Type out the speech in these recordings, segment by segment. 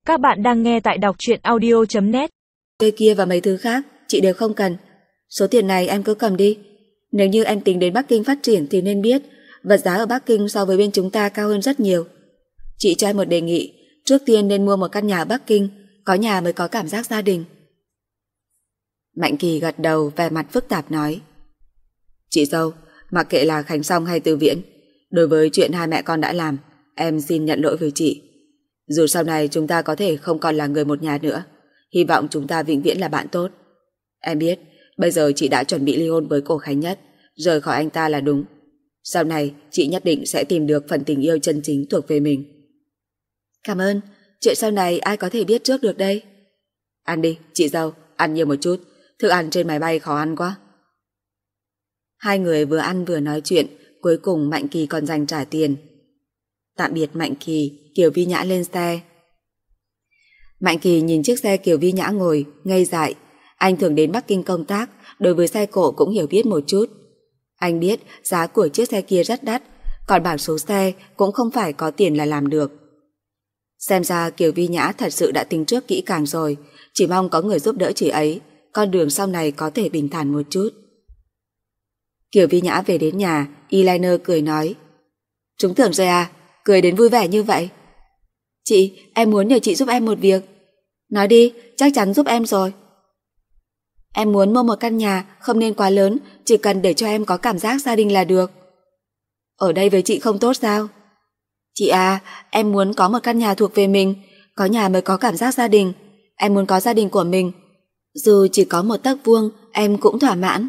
Các bạn đang nghe tại đọc truyện audio.net. Cây kia và mấy thứ khác chị đều không cần. Số tiền này em cứ cầm đi. Nếu như em tính đến Bắc Kinh phát triển thì nên biết vật giá ở Bắc Kinh so với bên chúng ta cao hơn rất nhiều. Chị cho em một đề nghị, trước tiên nên mua một căn nhà ở Bắc Kinh, có nhà mới có cảm giác gia đình. Mạnh Kỳ gật đầu, vẻ mặt phức tạp nói: Chị dâu, mặc kệ là Khánh Song hay Từ Viễn, đối với chuyện hai mẹ con đã làm, em xin nhận lỗi với chị. Dù sau này chúng ta có thể không còn là người một nhà nữa, hy vọng chúng ta vĩnh viễn là bạn tốt. Em biết, bây giờ chị đã chuẩn bị ly hôn với cô Khánh Nhất, rời khỏi anh ta là đúng. Sau này chị nhất định sẽ tìm được phần tình yêu chân chính thuộc về mình. Cảm ơn, chuyện sau này ai có thể biết trước được đây. Ăn đi, chị dâu, ăn nhiều một chút, thức ăn trên máy bay khó ăn quá. Hai người vừa ăn vừa nói chuyện, cuối cùng Mạnh Kỳ còn dành trả tiền. Tạm biệt Mạnh Kỳ, Kiều Vi Nhã lên xe. Mạnh Kỳ nhìn chiếc xe Kiều Vi Nhã ngồi, ngây dại. Anh thường đến Bắc Kinh công tác, đối với xe cộ cũng hiểu biết một chút. Anh biết giá của chiếc xe kia rất đắt, còn bảng số xe cũng không phải có tiền là làm được. Xem ra Kiều Vi Nhã thật sự đã tính trước kỹ càng rồi, chỉ mong có người giúp đỡ chị ấy, con đường sau này có thể bình thản một chút. Kiều Vi Nhã về đến nhà, eyeliner cười nói: Trúng thưởng rồi à, cười đến vui vẻ như vậy. Chị, em muốn nhờ chị giúp em một việc. Nói đi, chắc chắn giúp em rồi. Em muốn mua một căn nhà, không nên quá lớn, chỉ cần để cho em có cảm giác gia đình là được. Ở đây với chị không tốt sao? Chị à, em muốn có một căn nhà thuộc về mình, có nhà mới có cảm giác gia đình. Em muốn có gia đình của mình, dù chỉ có một tấc vuông em cũng thỏa mãn.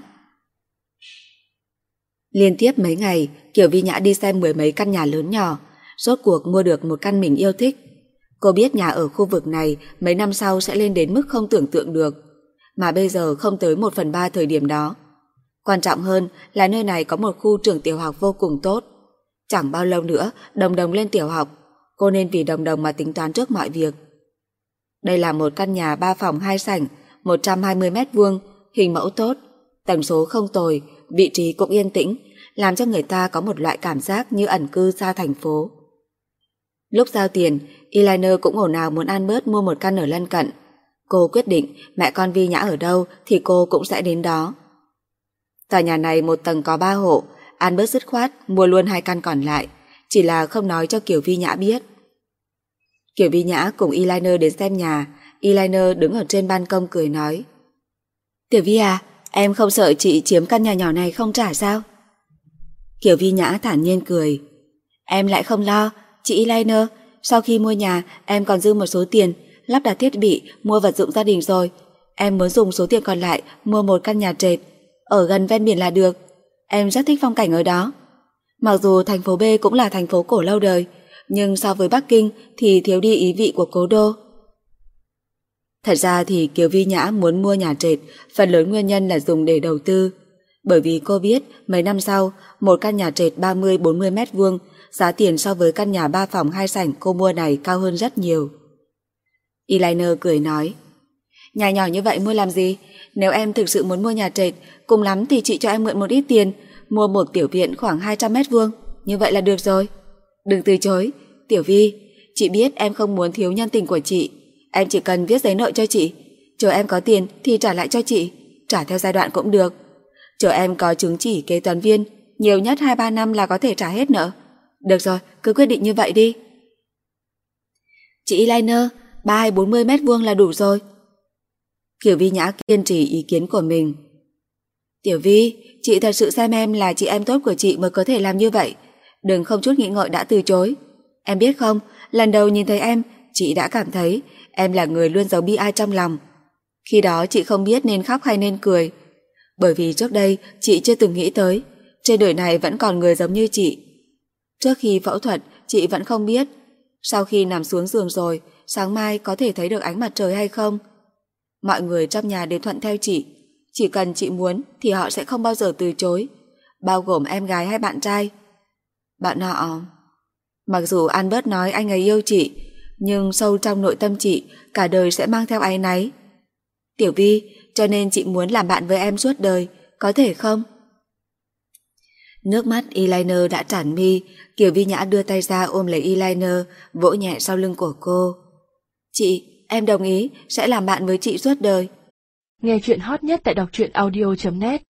Liên tiếp mấy ngày, Kiều Vi Nhã đi xem mười mấy căn nhà lớn nhỏ, rốt cuộc mua được một căn mình yêu thích. Cô biết nhà ở khu vực này mấy năm sau sẽ lên đến mức không tưởng tượng được, mà bây giờ không tới 1/3 thời điểm đó. Quan trọng hơn là nơi này có một khu trường tiểu học vô cùng tốt. Chẳng bao lâu nữa Đồng Đồng lên tiểu học, cô nên vì Đồng Đồng mà tính toán trước mọi việc. Đây là một căn nhà 3 phòng 2 sảnh, 120 m², hình mẫu tốt, tầng số không tồi, vị trí cũng yên tĩnh, làm cho người ta có một loại cảm giác như ẩn cư xa thành phố. Lúc giao tiền, eyeliner cũng ồn ào muốn Albert mua một căn ở lân cận. Cô quyết định mẹ con Vi Nhã ở đâu thì cô cũng sẽ đến đó. Tòa nhà này một tầng có 3 hộ, Albert dứt khoát mua luôn 2 căn còn lại, chỉ là không nói cho Kiều Vi Nhã biết. Kiều Vi Nhã cùng eyeliner đến xem nhà, eyeliner đứng ở trên ban công cười nói: Tiểu Vi à, em không sợ chị chiếm căn nhà nhỏ này không trả sao? Kiều Vi Nhã thản nhiên cười: Em lại không lo, chị eyeliner, sau khi mua nhà em còn dư một số tiền lắp đặt thiết bị, mua vật dụng gia đình rồi. Em muốn dùng số tiền còn lại mua một căn nhà trệt ở gần ven biển là được. Em rất thích phong cảnh ở đó. Mặc dù thành phố B cũng là thành phố cổ lâu đời, nhưng so với Bắc Kinh thì thiếu đi ý vị của cố đô. Thật ra thì Kiều Vi Nhã muốn mua nhà trệt, phần lớn nguyên nhân là dùng để đầu tư. Bởi vì cô biết mấy năm sau, một căn nhà trệt 30-40 m², giá tiền so với căn nhà 3 phòng 2 sảnh cô mua này cao hơn rất nhiều. Eyeliner cười nói: Nhà nhỏ như vậy mua làm gì? Nếu em thực sự muốn mua nhà trệt, cùng lắm thì chị cho em mượn một ít tiền, mua một tiểu viện khoảng 200 m², như vậy là được rồi. Đừng từ chối, Tiểu Vi, chị biết em không muốn thiếu nhân tình của chị. Em chỉ cần viết giấy nợ cho chị, chờ em có tiền thì trả lại cho chị, trả theo giai đoạn cũng được. Chờ em có chứng chỉ kế toán viên, nhiều nhất 2-3 năm là có thể trả hết nợ. Được rồi, cứ quyết định như vậy đi. Chị eyeliner, 30-40 m² là đủ rồi. Kiều Vi Nhã kiên trì ý kiến của mình. Tiểu Vi, chị thật sự xem em là chị em tốt của chị mới có thể làm như vậy. Đừng không chút nghĩ ngợi đã từ chối. Em biết không, lần đầu nhìn thấy em, chị đã cảm thấy em là người luôn giấu bi ai trong lòng. Khi đó chị không biết nên khóc hay nên cười. Bởi vì trước đây chị chưa từng nghĩ tới trên đời này vẫn còn người giống như chị. Trước khi phẫu thuật chị vẫn không biết sau khi nằm xuống giường rồi sáng mai có thể thấy được ánh mặt trời hay không. Mọi người trong nhà đều thuận theo chị, chỉ cần chị muốn thì họ sẽ không bao giờ từ chối, bao gồm em gái hay bạn trai. Bạn họ... Mặc dù Albert nói anh ấy yêu chị, nhưng sâu trong nội tâm chị cả đời sẽ mang theo áy náy. Tiểu Vi, cho nên chị muốn làm bạn với em suốt đời, có thể không? Nước mắt eyeliner đã tràn mi, Kiều Vi Nhã đưa tay ra ôm lấy eyeliner, vỗ nhẹ sau lưng của cô. Chị, em đồng ý, sẽ làm bạn với chị suốt đời. Nghe chuyện hot nhất tại đọc truyện audio.net